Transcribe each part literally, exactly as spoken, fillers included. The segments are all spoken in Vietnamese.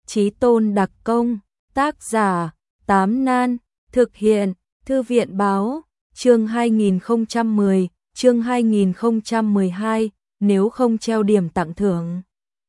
Chí Tôn đặc công, tác giả, Tám Nan, thực hiện, Thư viện báo, chương hai nghìn không trăm mười, chương hai nghìn không trăm mười hai, nếu không treo điểm tặng thưởng.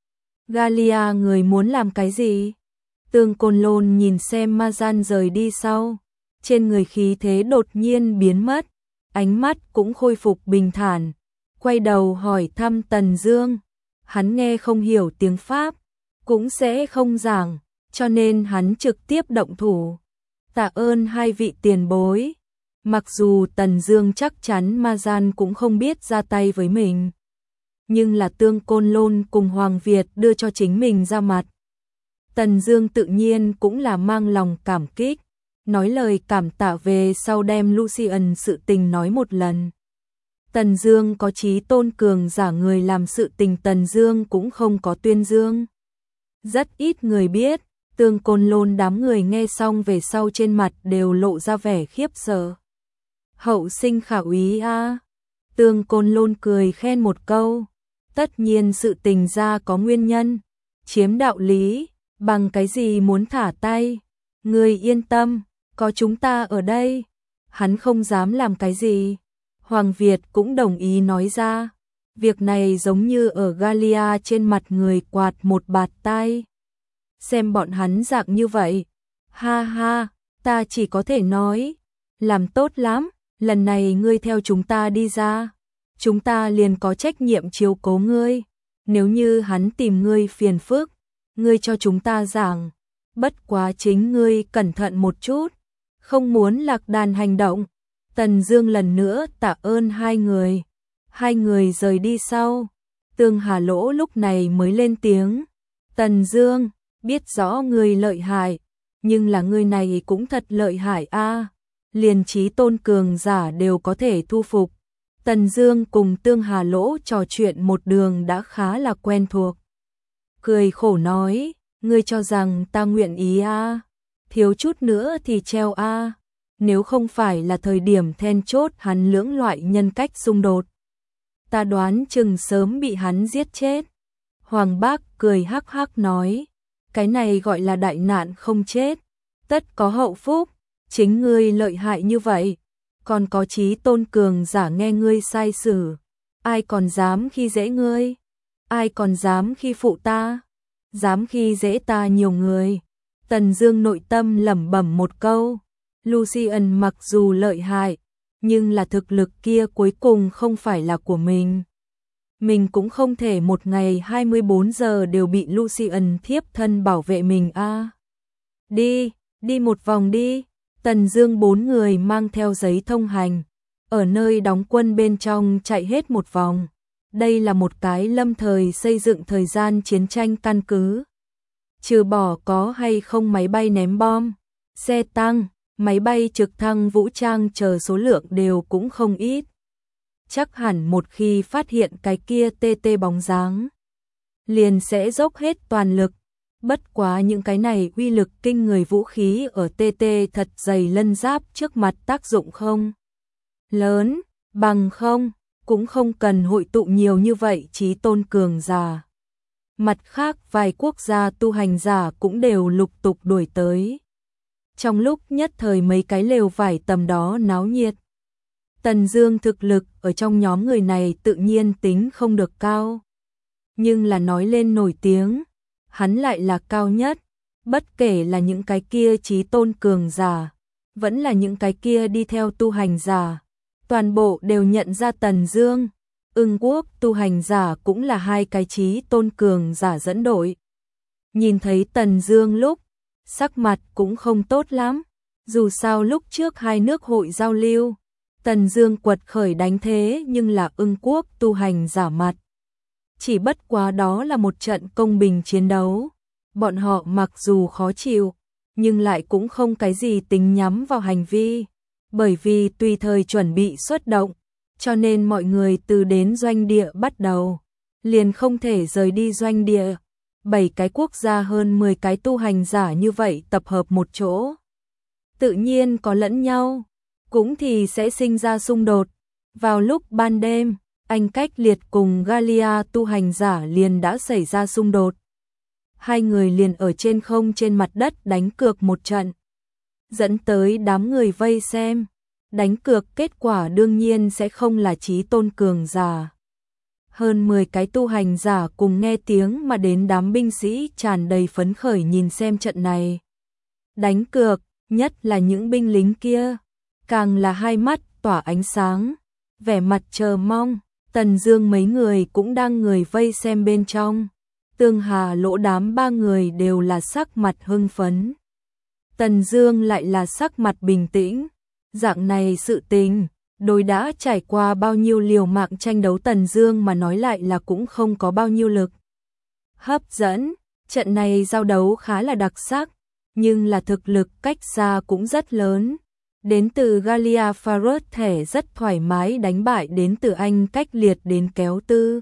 Galia người muốn làm cái gì? Tương Côn Lôn nhìn xem Ma Gian rời đi sau, trên người khí thế đột nhiên biến mất, ánh mắt cũng khôi phục bình thản, quay đầu hỏi thăm Tần Dương. Hắn nghe không hiểu tiếng Pháp, cũng sẽ không giảng, cho nên hắn trực tiếp động thủ. Tạ ơn hai vị tiền bối. Mặc dù Tần Dương chắc chắn Ma Gian cũng không biết ra tay với mình, nhưng là Tương Côn Lôn cùng Hoàng Việt đưa cho chính mình ra mặt. Tần Dương tự nhiên cũng là mang lòng cảm kích, nói lời cảm tạ về sau đem Lucian sự tình nói một lần. Tần Dương có Chí Tôn cường giả người làm sự tình, Tần Dương cũng không có tuyên dương. Rất ít người biết, Tương Côn Lôn đám người nghe xong về sau trên mặt đều lộ ra vẻ khiếp sợ. Hậu sinh khả úy a. Tương Côn Lôn cười khen một câu, tất nhiên sự tình ra có nguyên nhân, chiếm đạo lý, bằng cái gì muốn thả tay, ngươi yên tâm, có chúng ta ở đây, hắn không dám làm cái gì. Hoàng Việt cũng đồng ý nói ra, việc này giống như ở Galia trên mặt người quạt một bạt tai. Xem bọn hắn dạng như vậy, ha ha, ta chỉ có thể nói, làm tốt lắm, lần này ngươi theo chúng ta đi ra, chúng ta liền có trách nhiệm chiếu cố ngươi, nếu như hắn tìm ngươi phiền phức, ngươi cho chúng ta giảng, bất quá chính ngươi cẩn thận một chút, không muốn lạc đàn hành động. Tần Dương lần nữa tạ ơn hai người, hai người rời đi sau, Tương Hà Lỗ lúc này mới lên tiếng, Tần Dương, biết rõ ngươi lợi hại, nhưng là ngươi này cũng thật lợi hại a, liền Chí Tôn cường giả đều có thể thu phục. Tần Dương cùng Tương Hà Lỗ trò chuyện một đường đã khá là quen thuộc. Cười khổ nói, ngươi cho rằng ta nguyện ý a? Thiếu chút nữa thì treo a. Nếu không phải là thời điểm then chốt hắn lưỡng loại nhân cách xung đột, ta đoán chừng sớm bị hắn giết chết. Hoàng Bác cười hắc hắc nói, cái này gọi là đại nạn không chết, tất có hậu phúc, chính ngươi lợi hại như vậy, còn có Chí Tôn cường giả nghe ngươi sai xử, ai còn dám khi dễ ngươi, ai còn dám khi phụ ta, dám khi dễ ta nhiều người. Tần Dương nội tâm lẩm bẩm một câu, Lucian mặc dù lợi hại, nhưng là thực lực kia cuối cùng không phải là của mình. Mình cũng không thể một ngày hai mươi bốn giờ đều bị Lucian thiếp thân bảo vệ mình a. À. Đi, đi một vòng đi. Tần Dương bốn người mang theo giấy thông hành, ở nơi đóng quân bên trong chạy hết một vòng. Đây là một cái lâm thời xây dựng thời gian chiến tranh căn cứ. Trừ bỏ có hay không máy bay ném bom, xe tăng, máy bay trực thăng vũ trang chờ số lượng đều cũng không ít. Chắc hẳn một khi phát hiện cái kia tê tê bóng dáng, liền sẽ dốc hết toàn lực. Bất quá những cái này uy lực kinh người vũ khí ở tê tê thật dày lân giáp trước mặt tác dụng không lớn, bằng không, cũng không cần hội tụ nhiều như vậy Chí Tôn cường giả. Mặt khác vài quốc gia tu hành giả cũng đều lục tục đuổi tới. Trong lúc nhất thời mấy cái lều vải tầm đó náo nhiệt. Tần Dương thực lực ở trong nhóm người này tự nhiên tính không được cao, nhưng là nói lên nổi tiếng, hắn lại là cao nhất, bất kể là những cái kia Chí Tôn cường giả, vẫn là những cái kia đi theo tu hành giả, toàn bộ đều nhận ra Tần Dương. Ưng Quốc tu hành giả cũng là hai cái Chí Tôn cường giả dẫn đội. Nhìn thấy Tần Dương lúc, sắc mặt cũng không tốt lắm, dù sao lúc trước hai nước hội giao lưu, Tần Dương quật khởi đánh thế nhưng là Ưng Quốc tu hành giả mặt. Chỉ bất quá đó là một trận công bình chiến đấu, bọn họ mặc dù khó chịu, nhưng lại cũng không cái gì tính nhắm vào hành vi, bởi vì tùy thời chuẩn bị xuất động, cho nên mọi người từ đến doanh địa bắt đầu, liền không thể rời đi doanh địa. Bảy cái quốc gia hơn mười cái tu hành giả như vậy tập hợp một chỗ, tự nhiên có lẫn nhau, cũng thì sẽ sinh ra xung đột. Vào lúc ban đêm, Anh Cách Liệt cùng Galia tu hành giả liền đã xảy ra xung đột. hai người liền ở trên không trên mặt đất đánh cược một trận, dẫn tới đám người vây xem. Đánh cược kết quả đương nhiên sẽ không là chí tôn cường giả. Hơn mười cái tu hành giả cùng nghe tiếng mà đến, đám binh sĩ tràn đầy phấn khởi nhìn xem trận này. Đánh cược, nhất là những binh lính kia, càng là hai mắt tỏa ánh sáng, vẻ mặt chờ mong. Tần Dương mấy người cũng đang người vây xem bên trong. Tương Hà Lỗ đám ba người đều là sắc mặt hưng phấn. Tần Dương lại là sắc mặt bình tĩnh. Dạng này sự tình, đối đã trải qua bao nhiêu liều mạng tranh đấu Tần Dương mà nói lại là cũng không có bao nhiêu lực hấp dẫn. Trận này giao đấu khá là đặc sắc, nhưng là thực lực cách xa cũng rất lớn. Đến từ Galia Faros thẻ rất thoải mái đánh bại đến từ Anh cách liệt đến kéo tư.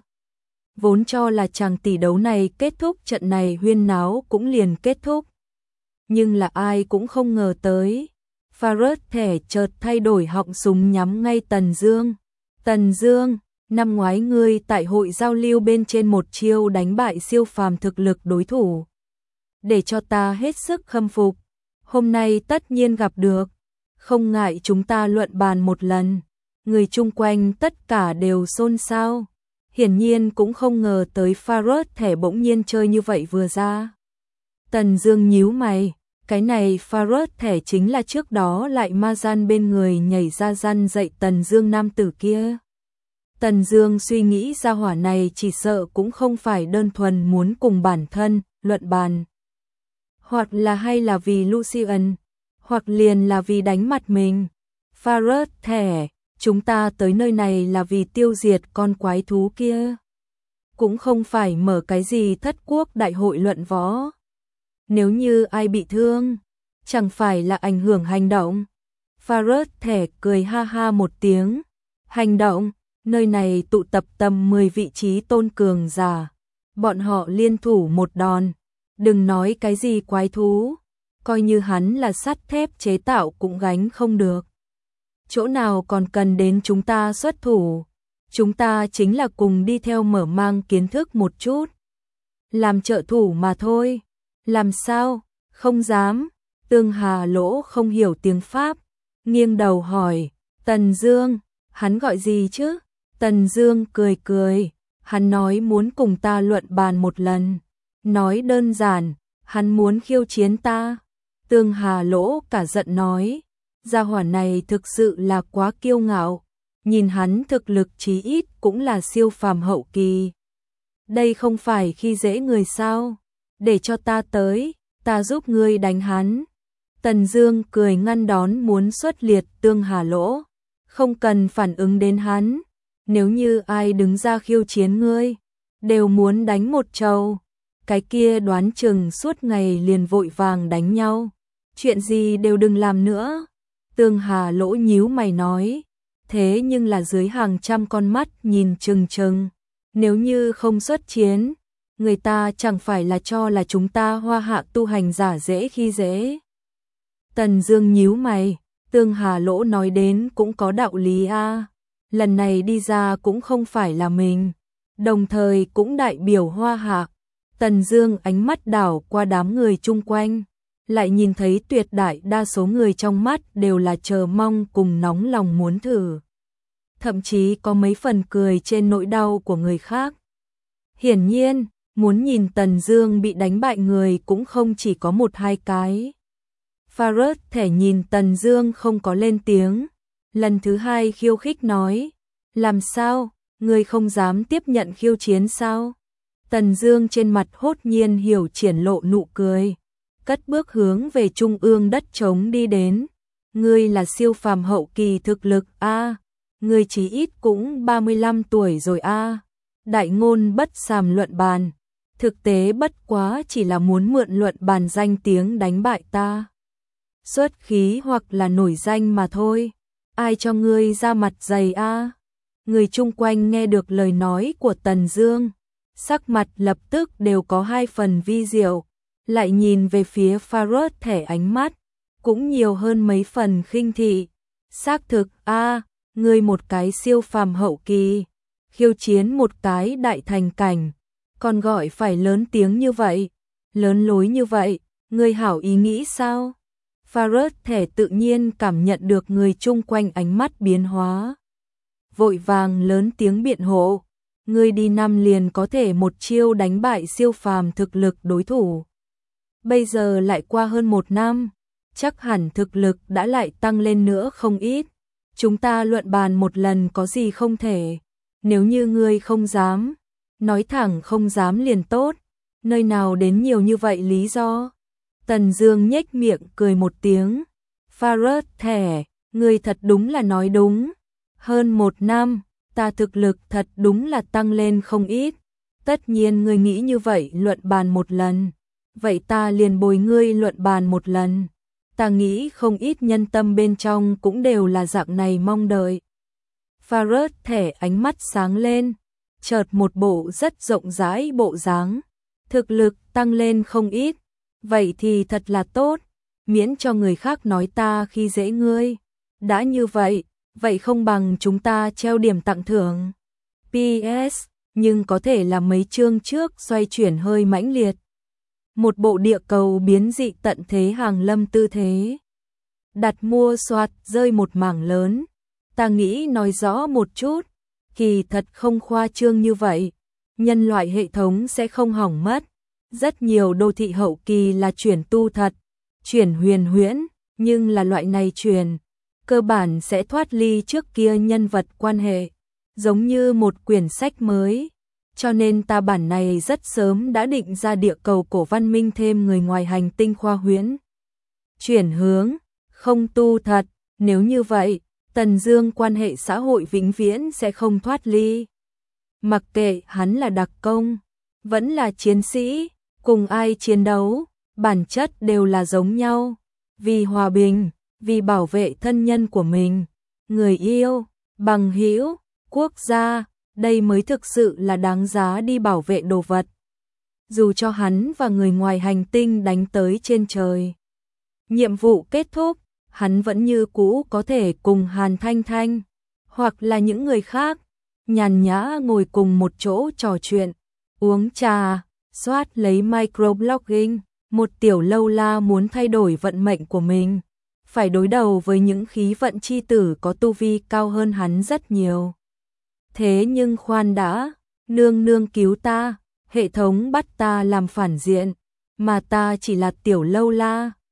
Vốn cho là chàng tỷ đấu này kết thúc, trận này huyên náo cũng liền kết thúc. Nhưng là ai cũng không ngờ tới, Faros thẻ chợt thay đổi họng súng nhắm ngay Tần Dương. Tần Dương, năm ngoái ngươi tại hội giao lưu bên trên một chiêu đánh bại siêu phàm thực lực đối thủ, để cho ta hết sức khâm phục. Hôm nay tất nhiên gặp được, không ngại chúng ta luận bàn một lần. Người chung quanh tất cả đều xôn xao, hiển nhiên cũng không ngờ tới Faros thẻ bỗng nhiên chơi như vậy vừa ra. Tần Dương nhíu mày, cái này Faros thẻ chính là trước đó lại ma gian bên người nhảy ra gian dạy Tần Dương nam tử kia. Tần Dương suy nghĩ ra hỏa này chỉ sợ cũng không phải đơn thuần muốn cùng bản thân luận bàn, hoặc là hay là vì Lucian, hoặc liền là vì đánh mặt mình. Faros thẻ, chúng ta tới nơi này là vì tiêu diệt con quái thú kia, cũng không phải mở cái gì thất quốc đại hội luận võ. Nếu như ai bị thương, chẳng phải là ảnh hưởng hành động. Faros thẻ cười ha ha một tiếng. Hành động, nơi này tụ tập tầm mười vị trí tôn cường giả, bọn họ liên thủ một đòn, đừng nói cái gì quái thú, coi như hắn là sắt thép chế tạo cũng gánh không được. Chỗ nào còn cần đến chúng ta xuất thủ, chúng ta chính là cùng đi theo mở mang kiến thức một chút, làm trợ thủ mà thôi. Làm sao? Không dám. Tương Hà Lỗ không hiểu tiếng Pháp, nghiêng đầu hỏi, Tần Dương, hắn gọi gì chứ? Tần Dương cười cười, hắn nói muốn cùng ta luận bàn một lần. Nói đơn giản, hắn muốn khiêu chiến ta. Tương Hà Lỗ cả giận nói, gia hỏa này thực sự là quá kiêu ngạo, nhìn hắn thực lực chí ít cũng là siêu phàm hậu kỳ. Đây không phải khi dễ người sao? Để cho ta tới, ta giúp ngươi đánh hắn. Tần Dương cười ngăn đón muốn xuất liệt Tương Hà Lỗ, không cần phản ứng đến hắn. Nếu như ai đứng ra khiêu chiến ngươi, đều muốn đánh một trầu. Cái kia đoán chừng suốt ngày liền vội vàng đánh nhau, chuyện gì đều đừng làm nữa. Tương Hà Lỗ nhíu mày nói, thế nhưng là dưới hàng trăm con mắt nhìn chừng chừng, nếu như không xuất chiến, người ta chẳng phải là cho là chúng ta Hoa Hạ tu hành giả dễ khi dễ. Tần Dương nhíu mày, Tương Hà Lỗ nói đến cũng có đạo lý a. À. Lần này đi ra cũng không phải là mình, đồng thời cũng đại biểu Hoa Hạ. Tần Dương ánh mắt đảo qua đám người chung quanh, lại nhìn thấy tuyệt đại đa số người trong mắt đều là chờ mong cùng nóng lòng muốn thử. Thậm chí có mấy phần cười trên nỗi đau của người khác. Hiển nhiên, muốn nhìn Tần Dương bị đánh bại người cũng không chỉ có một hai cái. Faros thẻ nhìn Tần Dương không có lên tiếng, lần thứ hai khiêu khích nói, làm sao, ngươi không dám tiếp nhận khiêu chiến sao? Tần Dương trên mặt hốt nhiên hiểu triển lộ nụ cười, cất bước hướng về trung ương đất trống đi đến. Ngươi là siêu phàm hậu kỳ thực lực a, à, ngươi chỉ ít cũng ba mươi lăm tuổi rồi a. À. Đại ngôn bất sàm luận bàn, thực tế bất quá chỉ là muốn mượn luận bàn danh tiếng đánh bại ta. Xuất khí hoặc là nổi danh mà thôi, ai cho ngươi ra mặt dày a? À? Người chung quanh nghe được lời nói của Tần Dương, sắc mặt lập tức đều có hai phần vi diệu, lại nhìn về phía Faros thẻ ánh mắt cũng nhiều hơn mấy phần khinh thị. Xác thực a, à, ngươi một cái siêu phàm hậu kỳ, khiêu chiến một cái đại thành cảnh, còn gọi phải lớn tiếng như vậy, Lớn lối như vậy, ngươi hảo ý nghĩ sao? Farouk thể tự nhiên cảm nhận được người chung quanh ánh mắt biến hóa. Vội vàng lớn tiếng biện hộ, ngươi đi năm liền có thể một chiêu đánh bại siêu phàm thực lực đối thủ. Bây giờ lại qua hơn một năm, chắc hẳn thực lực đã lại tăng lên nữa không ít. Chúng ta luận bàn một lần có gì không thể. Nếu như ngươi không dám, nói thẳng không dám liền tốt. Nơi nào đến nhiều như vậy lý do? Tần Dương nhếch miệng cười một tiếng. Farouk thẻ, ngươi thật đúng là nói đúng. Hơn một năm, ta thực lực thật đúng là tăng lên không ít. Tất nhiên ngươi nghĩ như vậy luận bàn một lần. Vậy ta liền bồi ngươi luận bàn một lần. Ta nghĩ không ít nhân tâm bên trong cũng đều là dạng này mong đợi. Farouk thẻ ánh mắt sáng lên, chợt một bộ rất rộng rãi bộ dáng. Thực lực tăng lên không ít, vậy thì thật là tốt, miễn cho người khác nói ta khi dễ ngươi. Đã như vậy, vậy không bằng chúng ta treo điểm tặng thưởng. pê ét, nhưng có thể là mấy chương trước xoay chuyển hơi mãnh liệt. Một bộ địa cầu biến dị tận thế hàng lâm tư thế. Đặt mua soạt rơi một mảng lớn. Ta nghĩ nói rõ một chút, kỳ thật không khoa trương như vậy. Nhân loại hệ thống sẽ không hỏng mất. Rất nhiều đô thị hậu kỳ là chuyển tu thật, chuyển huyền huyễn, nhưng là loại này chuyển, cơ bản sẽ thoát ly trước kia nhân vật quan hệ, giống như một quyển sách mới. Cho nên ta bản này rất sớm đã định ra địa cầu cổ văn minh thêm người ngoài hành tinh khoa huyễn. Chuyển hướng, không tu thật, nếu như vậy, Tần Dương quan hệ xã hội vĩnh viễn sẽ không thoát ly. Mặc kệ hắn là đặc công, vẫn là chiến sĩ, cùng ai chiến đấu, bản chất đều là giống nhau. Vì hòa bình, vì bảo vệ thân nhân của mình, người yêu, bằng hữu, quốc gia, đây mới thực sự là đáng giá đi bảo vệ đồ vật. Dù cho hắn và người ngoài hành tinh đánh tới trên trời. Nhiệm vụ kết thúc, hắn vẫn như cũ có thể cùng Hàn Thanh Thanh, hoặc là những người khác, nhàn nhã ngồi cùng một chỗ trò chuyện, uống trà, soát lấy microblogging. Một tiểu lâu la muốn thay đổi vận mệnh của mình, phải đối đầu với những khí vận chi tử có tu vi cao hơn hắn rất nhiều. Thế nhưng khoan đã, nương nương cứu ta, hệ thống bắt ta làm phản diện, mà ta chỉ là tiểu lâu la,